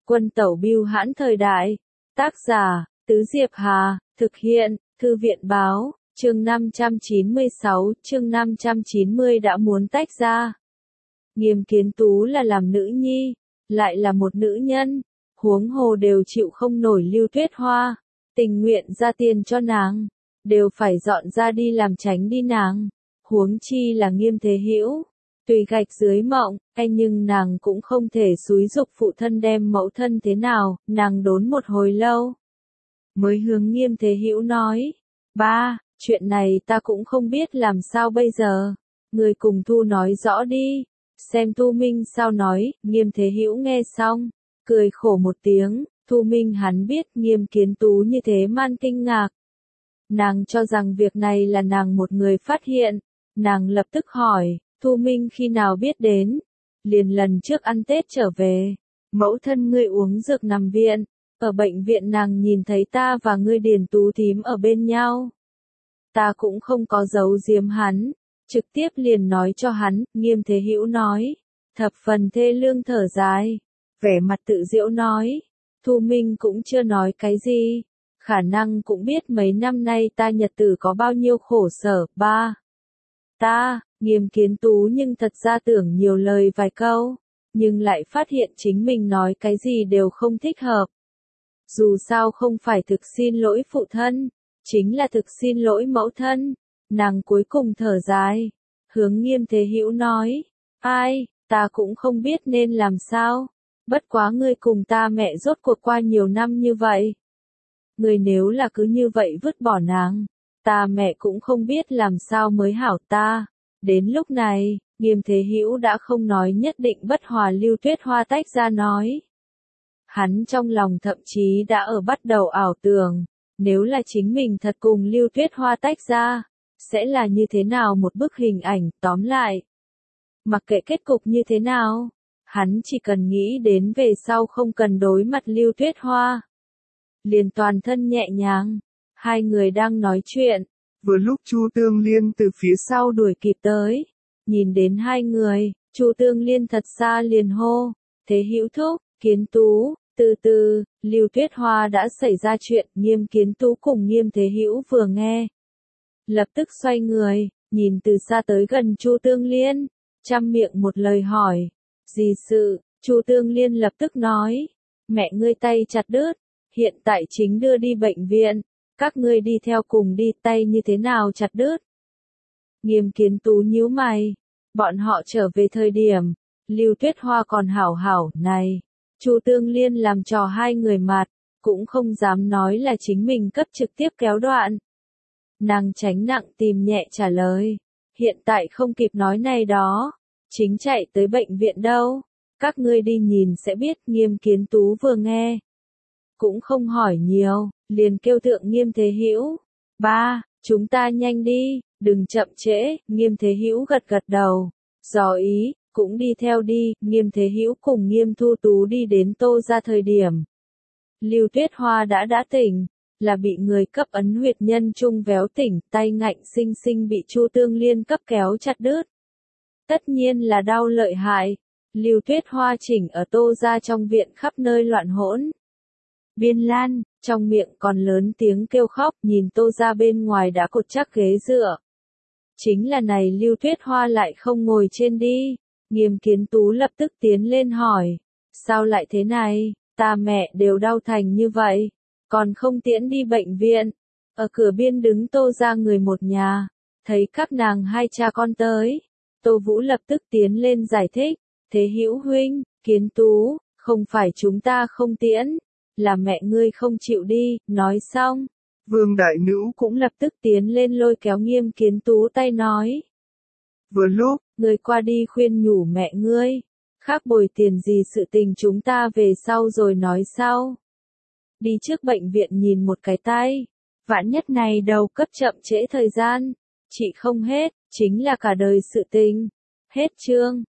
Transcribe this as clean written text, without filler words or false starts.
Quân tẩu bưu hãn thời đại. Tác giả, Tứ Diệp Hà, thực hiện, Thư viện báo, chương 596, chương 590 đã muốn tách ra. Nghiêm Kiến Tú là làm nữ nhi, lại là một nữ nhân, huống hồ đều chịu không nổi Lưu Tuyết Hoa, tình nguyện ra tiền cho nàng, đều phải dọn ra đi làm tránh đi nàng, huống chi là Nghiêm Thế Hữu. Tùy gạch dưới mộng, nhưng nàng cũng không thể xúi giục phụ thân đem mẫu thân thế nào, nàng đốn một hồi lâu. Mới hướng Nghiêm Thế Hữu nói, ba, chuyện này ta cũng không biết làm sao bây giờ, người cùng Thu nói rõ đi, xem Thu Minh sao nói. Nghiêm Thế Hữu nghe xong, cười khổ một tiếng. Thu Minh hắn biết Nghiêm Kiến Tú như thế man kinh ngạc. Nàng cho rằng việc này là nàng một người phát hiện, nàng lập tức hỏi, Thu Minh khi nào biết đến? Liền lần trước ăn Tết trở về, mẫu thân ngươi uống dược nằm viện, ở bệnh viện nàng nhìn thấy ta và ngươi Điền Tú thím ở bên nhau. Ta cũng không có giấu giếm hắn, trực tiếp liền nói cho hắn. Nghiêm Thế Hữu nói, thập phần thê lương thở dài, vẻ mặt tự giễu nói, Thu Minh cũng chưa nói cái gì, khả năng cũng biết mấy năm nay ta nhật tử có bao nhiêu khổ sở. Ba, ta, Nghiêm Kiến Tú nhưng thật ra tưởng nhiều lời vài câu, nhưng lại phát hiện chính mình nói cái gì đều không thích hợp. Dù sao không phải thực xin lỗi phụ thân, chính là thực xin lỗi mẫu thân. Nàng cuối cùng thở dài, hướng Nghiêm Thế Hữu nói, ai, ta cũng không biết nên làm sao, bất quá ngươi cùng ta mẹ rốt cuộc qua nhiều năm như vậy. Ngươi nếu là cứ như vậy vứt bỏ nàng, ta mẹ cũng không biết làm sao mới hảo ta. Đến lúc này, Nghiêm Thế Hữu đã không nói nhất định bất hòa Lưu Tuyết Hoa tách ra nói. Hắn trong lòng thậm chí đã ở bắt đầu ảo tưởng, nếu là chính mình thật cùng Lưu Tuyết Hoa tách ra, sẽ là như thế nào một bức hình ảnh. Tóm lại, mặc kệ kết cục như thế nào, hắn chỉ cần nghĩ đến về sau không cần đối mặt Lưu Tuyết Hoa, liền toàn thân nhẹ nhàng. Hai người đang nói chuyện, vừa lúc Chu Tương Liên từ phía sau đuổi kịp tới, nhìn đến hai người, Chu Tương Liên thật xa liền hô, Thế Hữu thúc, Kiến Tú. Từ từ, Lưu Tuyết Hoa đã xảy ra chuyện. Nghiêm Kiến Tú cùng Nghiêm Thế Hữu vừa nghe, lập tức xoay người, nhìn từ xa tới gần Chu Tương Liên, trăm miệng một lời hỏi, gì sự? Chu Tương Liên lập tức nói, mẹ ngươi tay chặt đứt, hiện tại chính đưa đi bệnh viện, các ngươi đi theo cùng đi. Tay như thế nào chặt đứt? Nghiêm Kiến Tú nhíu mày, bọn họ trở về thời điểm, Lưu Tuyết Hoa còn hảo hảo. Này, Chu Tương Liên làm trò hai người mặt, cũng không dám nói là chính mình cấp trực tiếp kéo đoạn. Nàng tránh nặng tìm nhẹ trả lời, hiện tại không kịp nói này đó, chính chạy tới bệnh viện đâu, các ngươi đi nhìn sẽ biết. Nghiêm Kiến Tú vừa nghe, cũng không hỏi nhiều, liền kêu thượng Nghiêm Thế Hữu, ba, chúng ta nhanh đi, đừng chậm trễ. Nghiêm Thế Hữu gật gật đầu, dò ý, cũng đi theo đi. Nghiêm Thế Hữu cùng Nghiêm Thu Tú đi đến Tô ra thời điểm, Lưu Tuyết Hoa đã tỉnh, là bị người cấp ấn huyệt nhân trung véo tỉnh, tay ngạnh sinh sinh bị Chu Tương Liên cấp kéo chặt đứt. Tất nhiên là đau lợi hại. Lưu Tuyết Hoa chỉnh ở Tô ra trong viện khắp nơi loạn hỗn. Biên Lan, trong miệng còn lớn tiếng kêu khóc, nhìn Tô ra bên ngoài đã cột chắc ghế dựa. Chính là này Lưu Tuyết Hoa lại không ngồi trên đi. Nghiêm Kiến Tú lập tức tiến lên hỏi, sao lại thế này, ta mẹ đều đau thành như vậy, còn không tiễn đi bệnh viện. Ở cửa biên đứng Tô ra người một nhà, thấy các nàng hai cha con tới, Tô Vũ lập tức tiến lên giải thích, Thế Hữu huynh, Kiến Tú, không phải chúng ta không tiễn, là mẹ ngươi không chịu đi. Nói xong, Vương Đại Nữ cũng lập tức tiến lên lôi kéo Nghiêm Kiến Tú tay nói, vừa lúc, ngươi qua đi khuyên nhủ mẹ ngươi, khác bồi tiền gì sự tình chúng ta về sau rồi nói sau. Đi trước bệnh viện nhìn một cái tay, vạn nhất này đầu cấp chậm trễ thời gian, chị không hết, chính là cả đời sự tình. Hết chương.